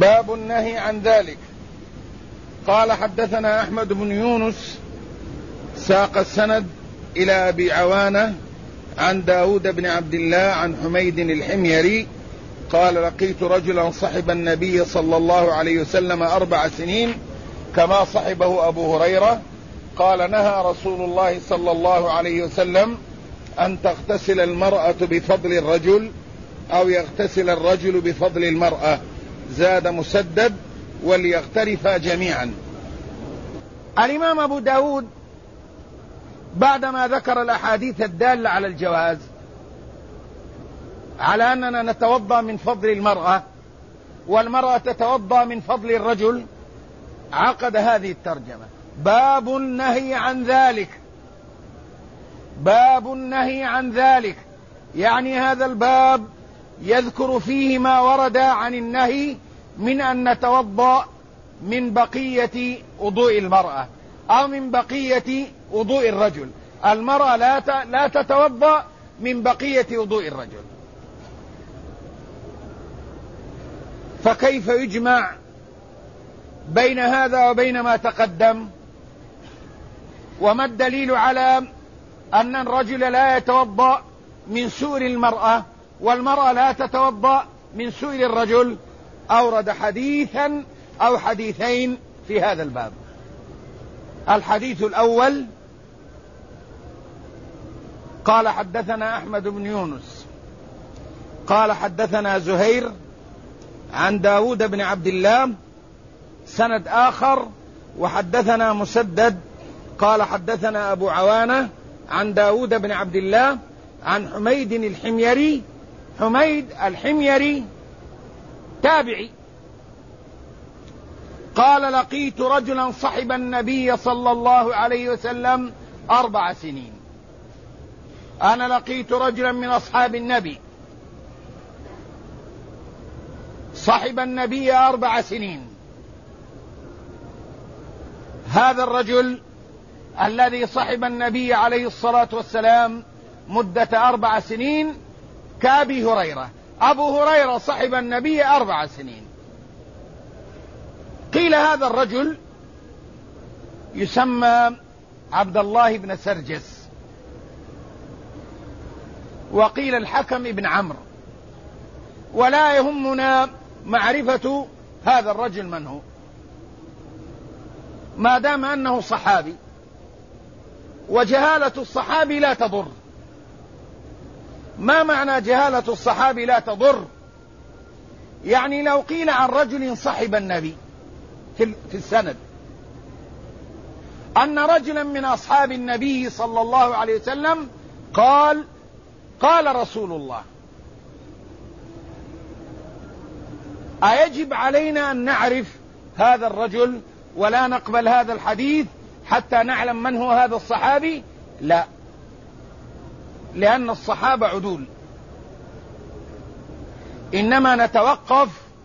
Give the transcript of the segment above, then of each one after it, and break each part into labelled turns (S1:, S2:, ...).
S1: باب النهي عن ذلك. قال حدثنا أحمد بن يونس ساق السند إلى أبي عوانة عن داود بن عبد الله عن حميد الحميري قال لقيت رجلا صحب النبي صلى الله عليه وسلم 4 سنين كما صحبه أبو هريرة. قال نهى رسول الله صلى الله عليه وسلم أن تغتسل المرأة بفضل الرجل أو يغتسل الرجل بفضل المرأة. زاد مسدد وليغترفا جميعا.
S2: الإمام أبو داود بعدما ذكر الأحاديث الدالة على الجواز على أننا نتوضأ من فضل المرأة والمرأة تتوضأ من فضل الرجل عقد هذه الترجمة: باب النهي عن ذلك. باب النهي عن ذلك يعني هذا الباب يذكر فيه ما ورد عن النهي من أن نتوضأ من بقية وضوء المرأة أو من بقية وضوء الرجل. المرأة لا تتوضأ من بقية وضوء الرجل. فكيف يجمع بين هذا وبين ما تقدم؟ وما الدليل على أن الرجل لا يتوضأ من سؤر المرأة والمرأة لا تتوضأ من سؤر الرجل؟ أورد حديثا أو حديثين في هذا الباب. الحديث الأول قال حدثنا أحمد بن يونس قال حدثنا زهير عن داود بن عبد الله سند آخر وحدثنا مسدد قال حدثنا أبو عوانة عن داود بن عبد الله عن حميد الحميري. حميد الحميري تابعي قال لقيت رجلا صحب النبي صلى الله عليه وسلم 4 سنين. أنا لقيت رجلا من أصحاب النبي صحب النبي 4 سنين. هذا الرجل الذي صحب النبي عليه الصلاة والسلام مدة 4 سنين كأبي هريرة. أبو هريرة صحب النبي 4 سنين. قيل هذا الرجل يسمى عبد الله بن سرجس، وقيل الحكم بن عمرو، ولا يهمنا معرفة هذا الرجل من هو ما دام أنه صحابي، وجهالة الصحابي لا تضر. ما معنى جهالة الصحابي لا تضر؟ يعني لو قيل عن رجل صحب النبي في السند أن رجلا من أصحاب النبي صلى الله عليه وسلم قال رسول الله، أيجب علينا أن نعرف هذا الرجل ولا نقبل هذا الحديث حتى نعلم من هو هذا الصحابي؟ لا، لأن الصحابة عدول. إنما نتوقف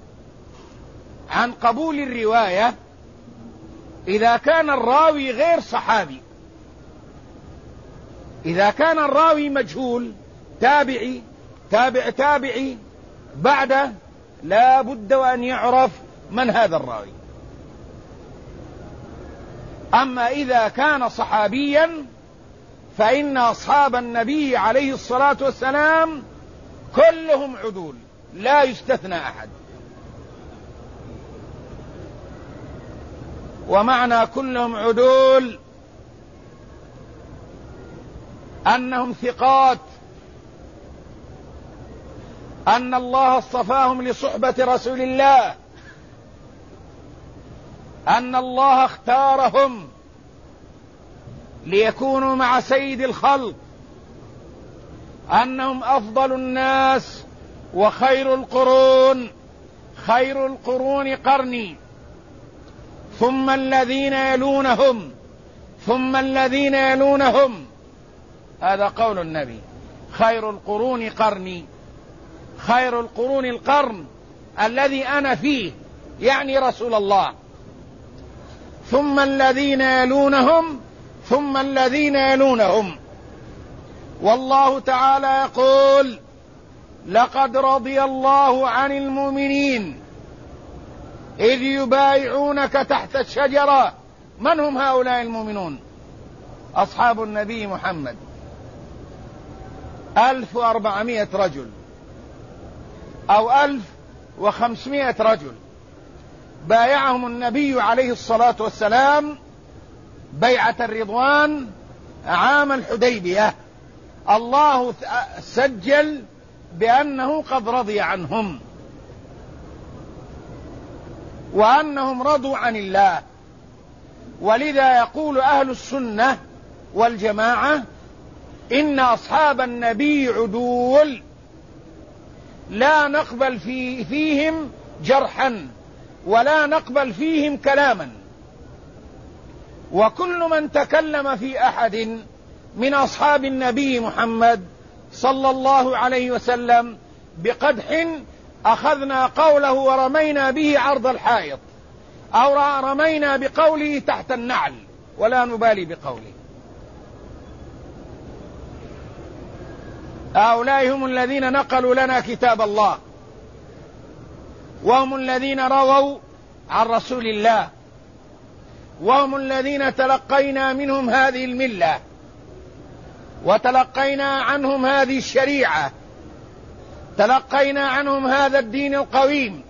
S2: عن قبول الرواية إذا كان الراوي غير صحابي. إذا كان الراوي مجهول تابعي تابعي بعده لا بد وأن يعرف من هذا الراوي. أما إذا كان صحابيا فإن أصحاب النبي عليه الصلاة والسلام كلهم عدول لا يستثنى أحد. ومعنى كلهم عدول أنهم ثقات، أن الله اصطفاهم لصحبة رسول الله، أن الله اختارهم ليكونوا مع سيد الخلق، أنهم أفضل الناس وخير القرون، خير القرون قرني ثم الذين يلونهم ثم الذين يلونهم. هذا قول النبي: خير القرون قرني، خير القرون القرن الذي أنا فيه، يعني رسول الله، ثم الذين يلونهم ثم الذين يلونهم. والله تعالى يقول: لقد رضي الله عن المؤمنين إذ يبايعونك تحت الشجرة. من هم هؤلاء المؤمنون؟ أصحاب النبي محمد 1400 رجل أو 1500 رجل بايعهم النبي عليه الصلاة والسلام بيعة الرضوان عام الحديبية. الله سجل بأنه قد رضي عنهم وأنهم رضوا عن الله. ولذا يقول أهل السنة والجماعة إن أصحاب النبي عدول لا نقبل فيهم جرحا ولا نقبل فيهم كلاما. وكل من تكلم في أحد من أصحاب النبي محمد صلى الله عليه وسلم بقدح أخذنا قوله ورمينا به عرض الحائط أو رمينا بقوله تحت النعل ولا نبالي بقوله. هؤلاء هم الذين نقلوا لنا كتاب الله، وهم الذين رووا عن رسول الله، وهم الذين تلقينا منهم هذه الملة وتلقينا عنهم هذه الشريعة، تلقينا عنهم هذا الدين القويم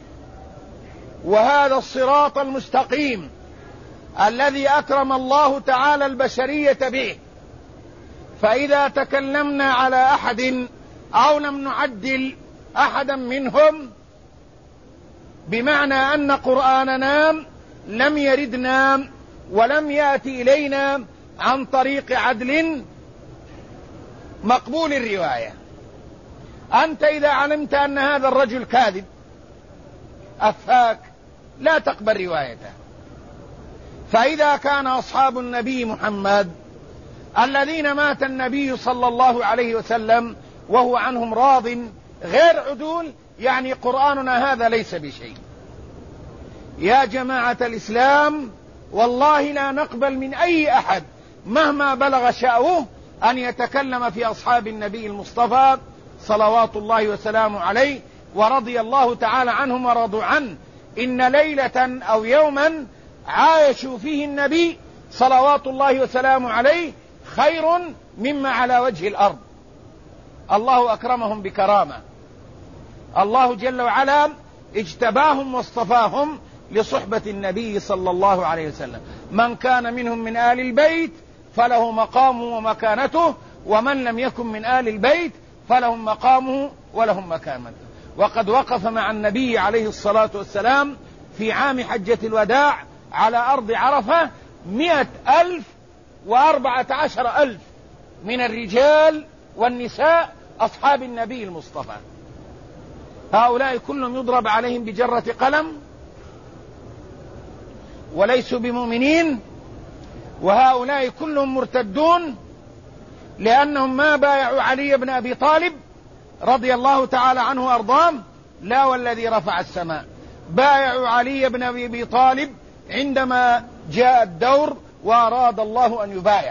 S2: وهذا الصراط المستقيم الذي أكرم الله تعالى البشرية به. فإذا تكلمنا على أحد أو لم نعدل أحدا منهم بمعنى أن قرآننا لم يردنا ولم يأتي إلينا عن طريق عدل مقبول الرواية. أنت إذا علمت أن هذا الرجل كاذب أفاك لا تقبل روايته. فإذا كان أصحاب النبي محمد الذين مات النبي صلى الله عليه وسلم وهو عنهم راض غير عدول، يعني قرآننا هذا ليس بشيء. يا جماعة الإسلام والله لا نقبل من أي أحد مهما بلغ شأوه أن يتكلم في أصحاب النبي المصطفى صلوات الله وسلامه عليه ورضي الله تعالى عنهم ورضوا عنه. إن ليلة أو يوما عايشوا فيه النبي صلوات الله وسلامه عليه خير مما على وجه الأرض. الله أكرمهم بكرامة، الله جل وعلا اجتباهم واصطفاهم لصحبة النبي صلى الله عليه وسلم. من كان منهم من آل البيت فله مقامه ومكانته، ومن لم يكن من آل البيت فلهم مقامه ولهم مكانته. وقد وقف مع النبي عليه الصلاة والسلام في عام حجة الوداع على أرض عرفة 114,000 من الرجال والنساء أصحاب النبي المصطفى. هؤلاء كلهم يضرب عليهم بجرة قلم وليسوا بمؤمنين، وهؤلاء كلهم مرتدون لأنهم ما بايعوا علي بن أبي طالب رضي الله تعالى عنه وأرضاه، لا والذي رفع السماء. بايعوا علي بن أبي طالب عندما جاء الدور وأراد الله أن يبايع.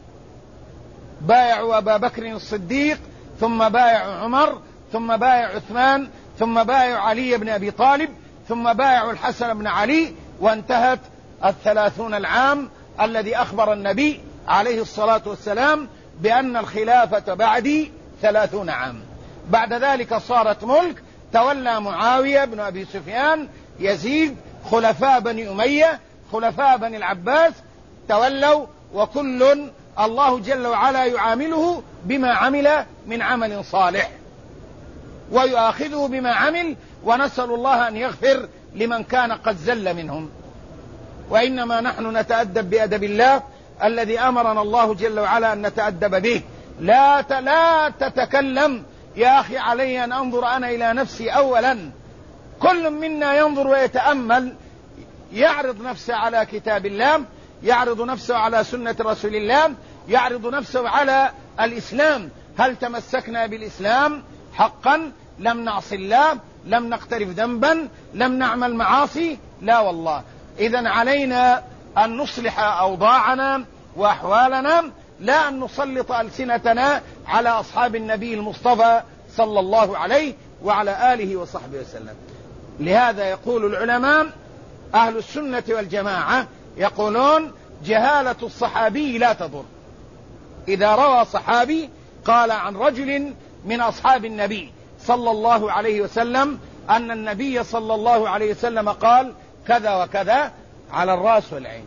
S2: بايعوا أبا بكر الصديق، ثم بايعوا عمر، ثم بايعوا عثمان، ثم بايعوا علي بن أبي طالب، ثم بايعوا الحسن بن علي، وانتهت 30 العام الذي أخبر النبي عليه الصلاة والسلام بأن الخلافة بعدي 30 عام. بعد ذلك صارت ملك، تولى معاوية بن أبي سفيان، يزيد، خلفاء بني أمية، خلفاء بني العباس تولوا، وكل الله جل وعلا يعامله بما عمل من عمل صالح ويؤاخذه بما عمل، ونسأل الله أن يغفر لمن كان قد زل منهم. وإنما نحن نتأدب بأدب الله الذي أمرنا الله جل وعلا أن نتأدب به. لا تتكلم يا أخي، علي أن أنظر أنا إلى نفسي أولا. كل منا ينظر ويتأمل، يعرض نفسه على كتاب الله، يعرض نفسه على سنة رسول الله، يعرض نفسه على الإسلام. هل تمسكنا بالإسلام حقا؟ لم نعصي الله، لم نقترف ذنبا، لم نعمل معاصي؟ لا والله. إذن علينا أن نصلح أوضاعنا وأحوالنا، لا أن نسلط ألسنتنا على أصحاب النبي المصطفى صلى الله عليه وعلى آله وصحبه وسلم. لهذا يقول العلماء أهل السنة والجماعة يقولون جهالة الصحابي لا تضر. إذا روى صحابي قال عن رجل من أصحاب النبي صلى الله عليه وسلم أن النبي صلى الله عليه وسلم قال كذا وكذا، على الرأس والعين،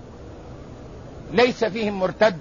S2: ليس فيهم مرتد،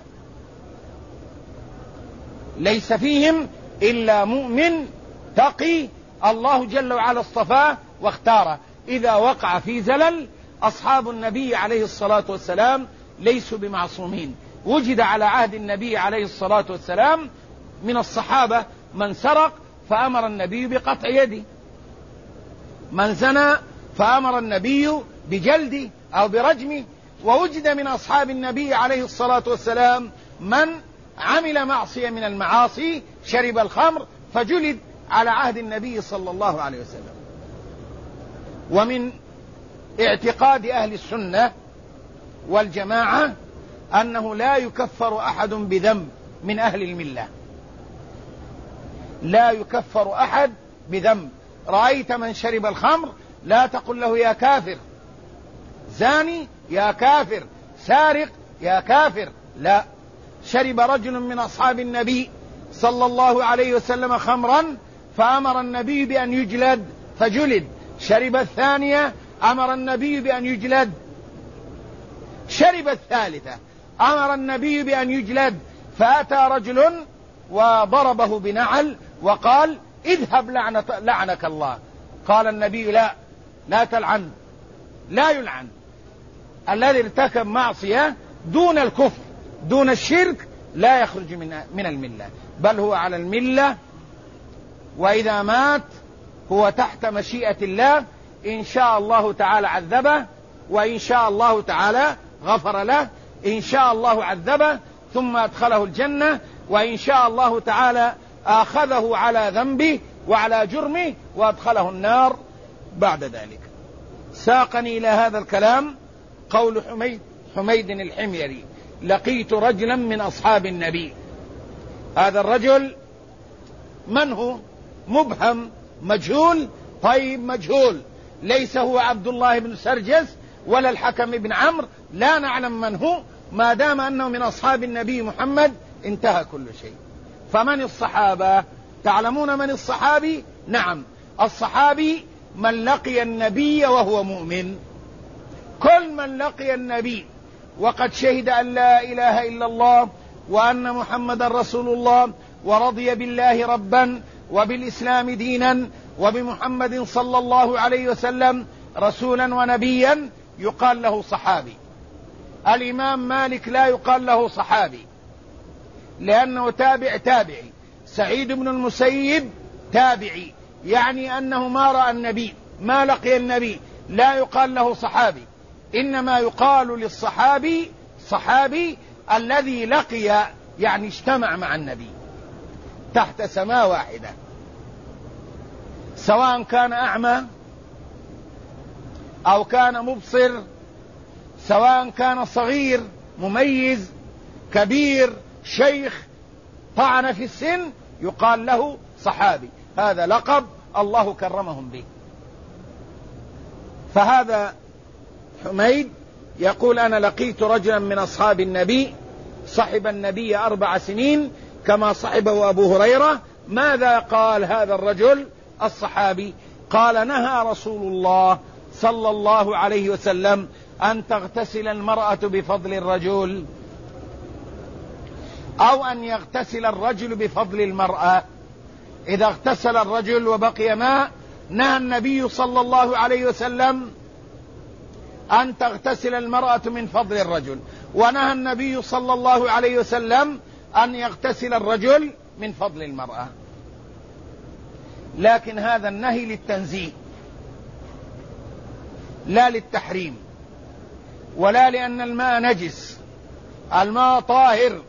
S2: ليس فيهم إلا مؤمن تقي الله جل وعلا اصطفاه واختاره. إذا وقع في زلل أصحاب النبي عليه الصلاة والسلام ليسوا بمعصومين. وجد على عهد النبي عليه الصلاة والسلام من الصحابة من سرق فأمر النبي بقطع يده، من زنى فأمر النبي بجلده أو برجمه، ووجد من أصحاب النبي عليه الصلاة والسلام من عمل معصية من المعاصي، شرب الخمر فجلد على عهد النبي صلى الله عليه وسلم. ومن اعتقاد أهل السنة والجماعة أنه لا يكفر أحد بذنب من أهل الملة، لا يكفر أحد بذنب. رأيت من شرب الخمر لا تقل له يا كافر، زاني يا كافر، سارق يا كافر، لا. شرب رجل من أصحاب النبي صلى الله عليه وسلم خمرا فأمر النبي بأن يجلد فجلد، شرب الثانية أمر النبي بأن يجلد، شرب الثالثة أمر النبي بأن يجلد، فأتى رجل وضربه بنعل وقال اذهب لعنك الله. قال النبي لا تلعن، لا يلعن. الذي ارتكب معصية دون الكفر دون الشرك لا يخرج من الملة، بل هو على الملة، وإذا مات هو تحت مشيئة الله، إن شاء الله تعالى عذبه، وإن شاء الله تعالى غفر له، إن شاء الله عذبه ثم أدخله الجنة، وإن شاء الله تعالى آخذه على ذنبه وعلى جرمه وأدخله النار بعد ذلك. ساقني إلى هذا الكلام قول حميد الحميري: لقيت رجلا من أصحاب النبي. هذا الرجل من هو؟ مبهم، مجهول. طيب مجهول، ليس هو عبد الله بن سرجس ولا الحكم بن عمرو، لا نعلم من هو، ما دام أنه من أصحاب النبي محمد انتهى كل شيء. فمن الصحابة؟ تعلمون من الصحابي؟ نعم، الصحابي من لقي النبي وهو مؤمن. كل من لقي النبي وقد شهد أن لا إله إلا الله وأن محمد رسول الله، ورضي بالله ربا وبالإسلام دينا وبمحمد صلى الله عليه وسلم رسولا ونبيا، يقال له صحابي. الإمام مالك لا يقال له صحابي لأنه تابعي. سعيد بن المسيب تابعي، يعني أنه ما رأى النبي، ما لقي النبي، لا يقال له صحابي. إنما يقال للصحابي صحابي الذي لقي، يعني اجتمع مع النبي تحت سماء واحدة، سواء كان أعمى أو كان مبصر، سواء كان صغير مميز كبير شيخ طعن في السن، يقال له صحابي. هذا لقب الله كرمهم به. فهذا حميد يقول: أنا لقيت رجلا من أصحاب النبي صحب النبي 4 سنين كما صحبه أبو هريرة. ماذا قال هذا الرجل الصحابي؟ قال: نهى رسول الله صلى الله عليه وسلم أن تغتسل المرأة بفضل الرجل، أو أن يغتسل الرجل بفضل المرأة. إذا اغتسل الرجل وبقي ماء، نهى النبي صلى الله عليه وسلم أن تغتسل المرأة من فضل الرجل، ونهى النبي صلى الله عليه وسلم أن يغتسل الرجل من فضل المرأة. لكن هذا النهي للتنزيه لا للتحريم، ولا لأن الماء نجس، الماء طاهر.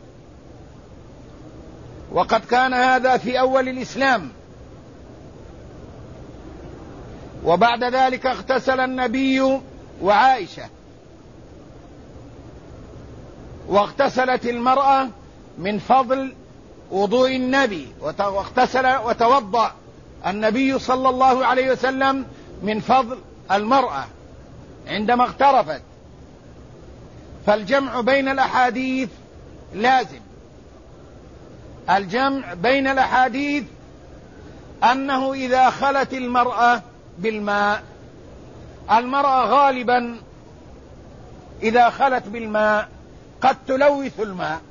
S2: وقد كان هذا في أول الإسلام، وبعد ذلك اغتسل النبي وعائشة، واغتسلت المرأة من فضل وضوء النبي، واغتسل وتوضأ النبي صلى الله عليه وسلم من فضل المرأة عندما اغترفت. فالجمع بين الأحاديث لازم. الجمع بين الأحاديث أنه إذا خلت المرأة بالماء، المرأة غالبا إذا خلت بالماء قد تلوث الماء،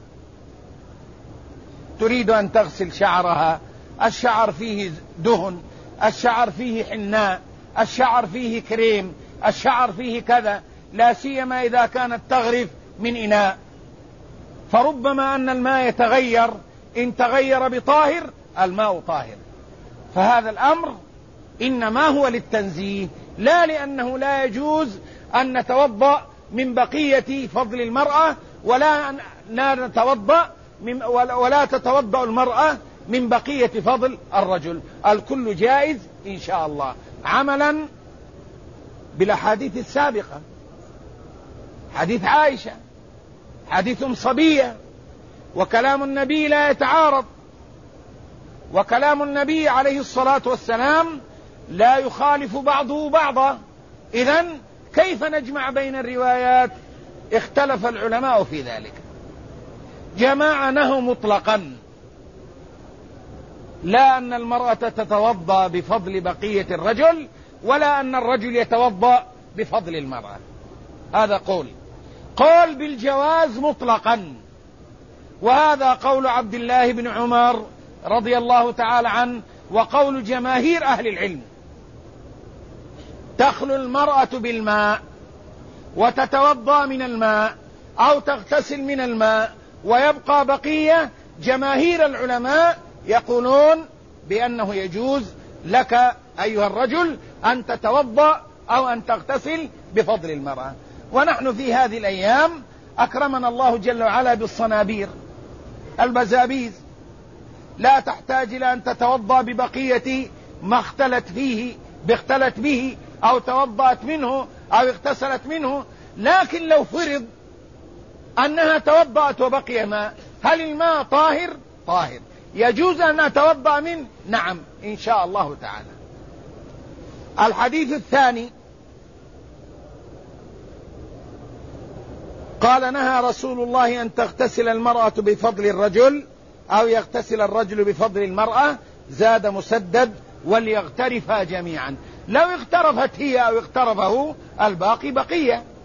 S2: تريد أن تغسل شعرها، الشعر فيه دهن، الشعر فيه حناء، الشعر فيه كريم، الشعر فيه كذا، لا سيما إذا كانت تغرف من إناء، فربما أن الماء يتغير، إن تغير بطاهر الماء طاهر. فهذا الأمر إنما هو للتنزيه، لا لأنه لا يجوز أن نتوضأ من بقية فضل المرأة، ولا نتوضأ ولا تتوضأ المرأة من بقية فضل الرجل. الكل جائز إن شاء الله، عملا بالأحاديث السابقة، حديث عائشة، حديث صبية، وكلام النبي لا يتعارض، وكلام النبي عليه الصلاة والسلام لا يخالف بعضه بعضا. إذن كيف نجمع بين الروايات؟ اختلف العلماء في ذلك. جماعة نهوا مطلقا، لا أن المرأة تتوضأ بفضل بقية الرجل، ولا أن الرجل يتوضأ بفضل المرأة. هذا قول بالجواز مطلقا، وهذا قول عبد الله بن عمر رضي الله تعالى عنه، وقول جماهير أهل العلم. تخلو المرأة بالماء وتتوضأ من الماء أو تغتسل من الماء ويبقى بقية، جماهير العلماء يقولون بأنه يجوز لك أيها الرجل أن تتوضأ أو أن تغتسل بفضل المرأة. ونحن في هذه الأيام أكرمنا الله جل وعلا بالصنابير، البزابيز، لا تحتاج إلى أن تتوضأ ببقية ما اختلت به أو توضأت منه أو اغتسلت منه. لكن لو فرض أنها توضأت وبقي ماء، هل الماء طاهر؟ طاهر، يجوز أن أتوضأ منه؟ نعم إن شاء الله تعالى. الحديث الثاني قال: نهى رسول الله أن تغتسل المرأة بفضل الرجل أو يغتسل الرجل بفضل المرأة. زاد مسدد: وليغترفا جميعا. لو اغترفت هي أو اغترفه الباقي بقية.